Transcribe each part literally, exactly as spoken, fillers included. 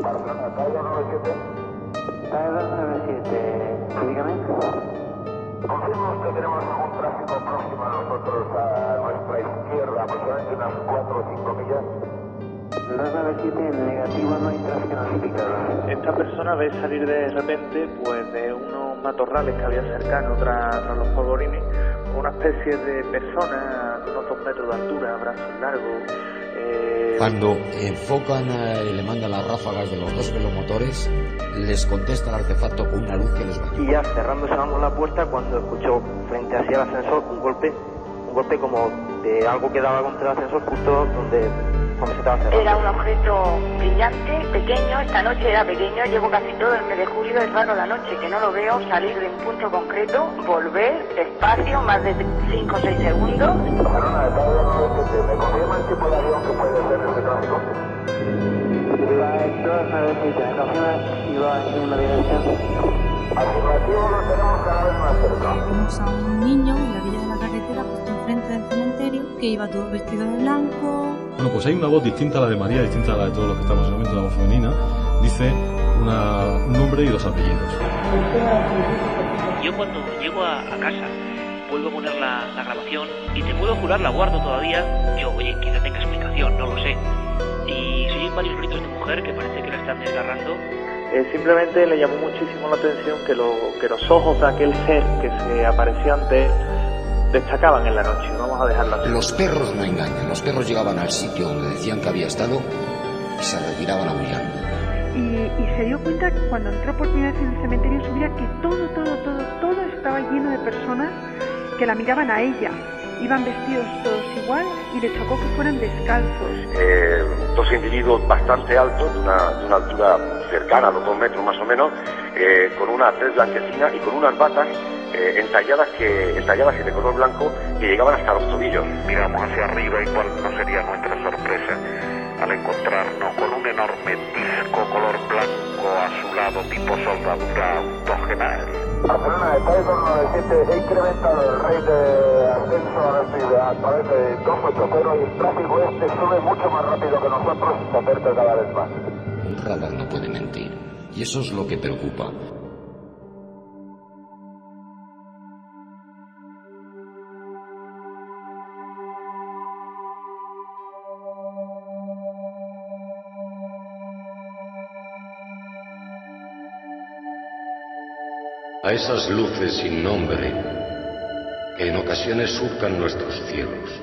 Barcelona, Tiger nueve siete. Tiger nueve siete, sí, dígame. Confirmo que tenemos algún tráfico próximo a nosotros, a nuestra izquierda, aproximadamente unas cuatro o cinco millas. dos nueve siete, en negativo, no hay tráfico notificado. Esta persona ve salir de repente, pues de unos matorrales que había cercanos tras, tras los polvorines, una especie de persona de unos dos metros de altura, brazos largos. Eh... Cuando enfocan a, y le mandan las ráfagas de los dos velomotores, les contesta el artefacto con una luz que les va. Y ya cerrándose vamos la puerta, cuando escuchó frente hacia el ascensor un golpe, un golpe como de algo que daba contra el ascensor justo donde, donde se estaba cerrando. Era un objeto brillante, pequeño, esta noche era pequeño, llevo casi todo el mes de julio, es raro la noche que no lo veo salir de un punto concreto, volver despacio, más de cinco o seis segundos. Barcelona, de Tiger nueve siete, ¿me confirma el tipo de avión que puede ser este tráfico? dos nueve siete, me confirma si va en una dirección. Afirmativo, lo tenemos cada vez más cerca. Vimos a un niño en la orilla de la carretera, justo enfrente del cementerio, que iba todo vestido de blanco. Bueno, pues hay una voz distinta a la de María, distinta a la de todos los que estamos en el momento, la voz femenina. Dice una, un nombre y dos apellidos. Yo cuando llego a, a casa, vuelvo a poner la, la grabación y te puedo jurar, la guardo todavía. Yo, oye, quizá tenga explicación, no lo sé. Y se oyen varios gritos de mujer que parece que la están desgarrando. Eh, simplemente le llamó muchísimo la atención que, lo, que los ojos de aquel ser que se apareció ante él destacaban en la noche. Vamos a dejarlo así. Los perros no engañan. Los perros llegaban al sitio donde decían que había estado y se retiraban aullando. Y, y se dio cuenta cuando entró por primera vez en el cementerio subía que todo, todo, todo, todo estaba lleno de personas que la miraban a ella. Iban vestidos todos igual y le chocó que fueran descalzos. Eh, dos individuos bastante altos, de una, de una altura cercana a los dos metros más o menos, eh, con una tez blanquecina y con unas batas eh, entalladas que entalladas y de color blanco que llegaban hasta los tobillos. Miramos hacia arriba y cuál no sería nuestra sorpresa al encontrarnos con un enorme disco color blanco a su lado tipo soldadura autógena. Barcelona, de Tiger nueve siete, he incrementado el rate de ascenso a la ciudad, parece dos ocho cero y el tráfico este sube mucho más rápido que nosotros y se acerca cada vez más. Un radar no puede mentir, y eso es lo que preocupa. A esas luces sin nombre que en ocasiones surcan nuestros cielos,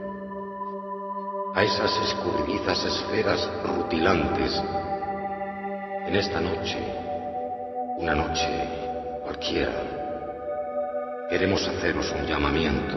a esas escurridizas esferas rutilantes, en esta noche, una noche cualquiera, queremos haceros un llamamiento.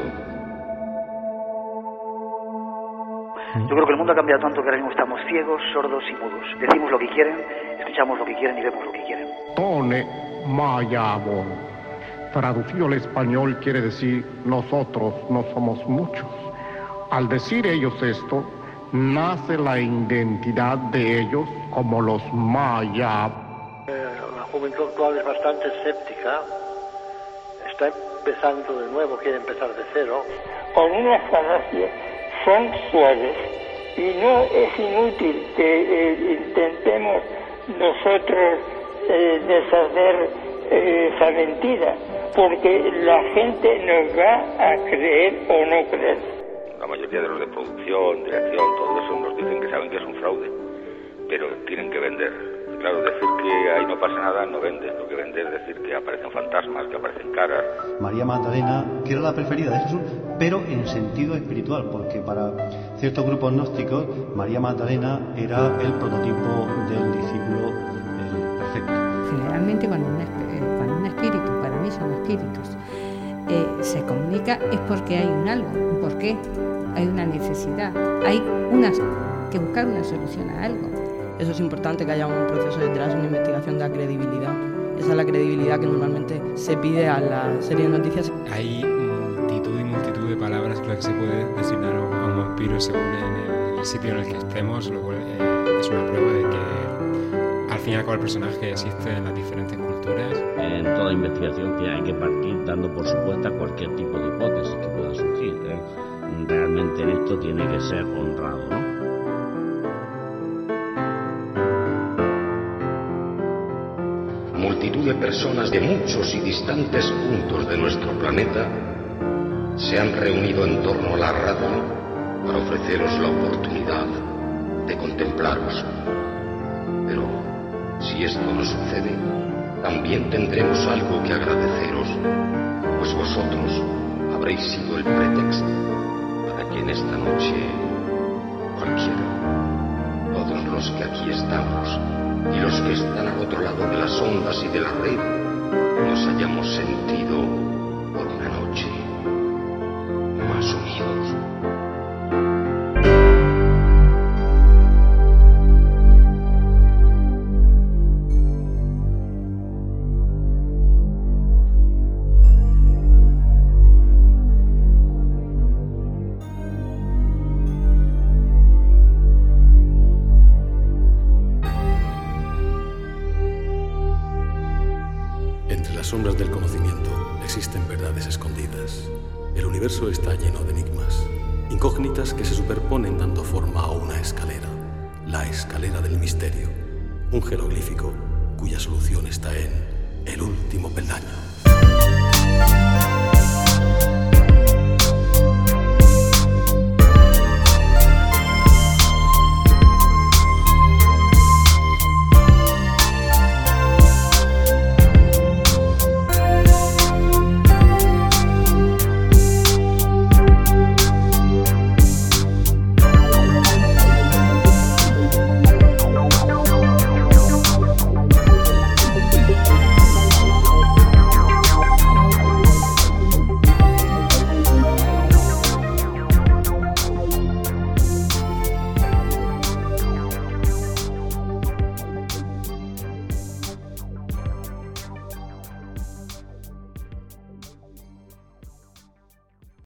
Yo creo que el mundo ha cambiado tanto que ahora mismo estamos ciegos, sordos y mudos. Decimos lo que quieren, escuchamos lo que quieren y vemos lo que quieren. Tone Mayabon. Traducido al español quiere decir nosotros no somos muchos. Al decir ellos esto, nace la identidad de ellos como los Maya. Eh, la juventud actual es bastante escéptica. Está empezando de nuevo, quiere empezar de cero. Con unas falacias son suaves y no es inútil que eh, intentemos nosotros eh, deshacer eh, esa mentira, porque la gente nos va a creer o no creer. La mayoría de los de producción, dirección, todo eso nos dicen que saben que es un fraude, pero tienen que vender. Claro, decir que ahí no pasa nada no vende. Lo que vende es decir que aparecen fantasmas, que aparecen caras. María Magdalena, que era la preferida de Jesús, pero en sentido espiritual, porque para ciertos grupos gnósticos María Magdalena era el prototipo del discípulo eh, perfecto. Generalmente cuando un, cuando un espíritu, para mí son espíritus, eh, se comunica es porque hay un algo, un porqué, hay una necesidad, hay unas, que buscar una solución a algo. Eso es importante, que haya un proceso detrás, una investigación de la credibilidad. Esa es la credibilidad que normalmente se pide a la serie de noticias. Hay multitud y multitud de palabras con las que se puede designar a un vampiro según en el sitio en el que estemos, lo cual eh, es una prueba de que al fin y al cabo el personaje existe en las diferentes culturas. En toda investigación que hay que partir dando por supuesta cualquier tipo de hipótesis que pueda surgir, ¿eh? Realmente en esto tiene que ser honrado, ¿no? multitud de personas de muchos y distantes puntos de nuestro planeta se han reunido en torno a la radio para ofreceros la oportunidad de contemplaros. Pero si esto no sucede, también tendremos algo que agradeceros, pues vosotros habréis sido el pretexto para que en esta noche cualquiera, todos los que aquí estamos y los que están al otro lado de las ondas y de la red, nos hayamos sentido por una noche más unidos. Entre las sombras del conocimiento existen verdades escondidas. El universo está lleno de enigmas, incógnitas que se superponen dando forma a una escalera, la escalera del misterio, un jeroglífico cuya solución está en el último peldaño.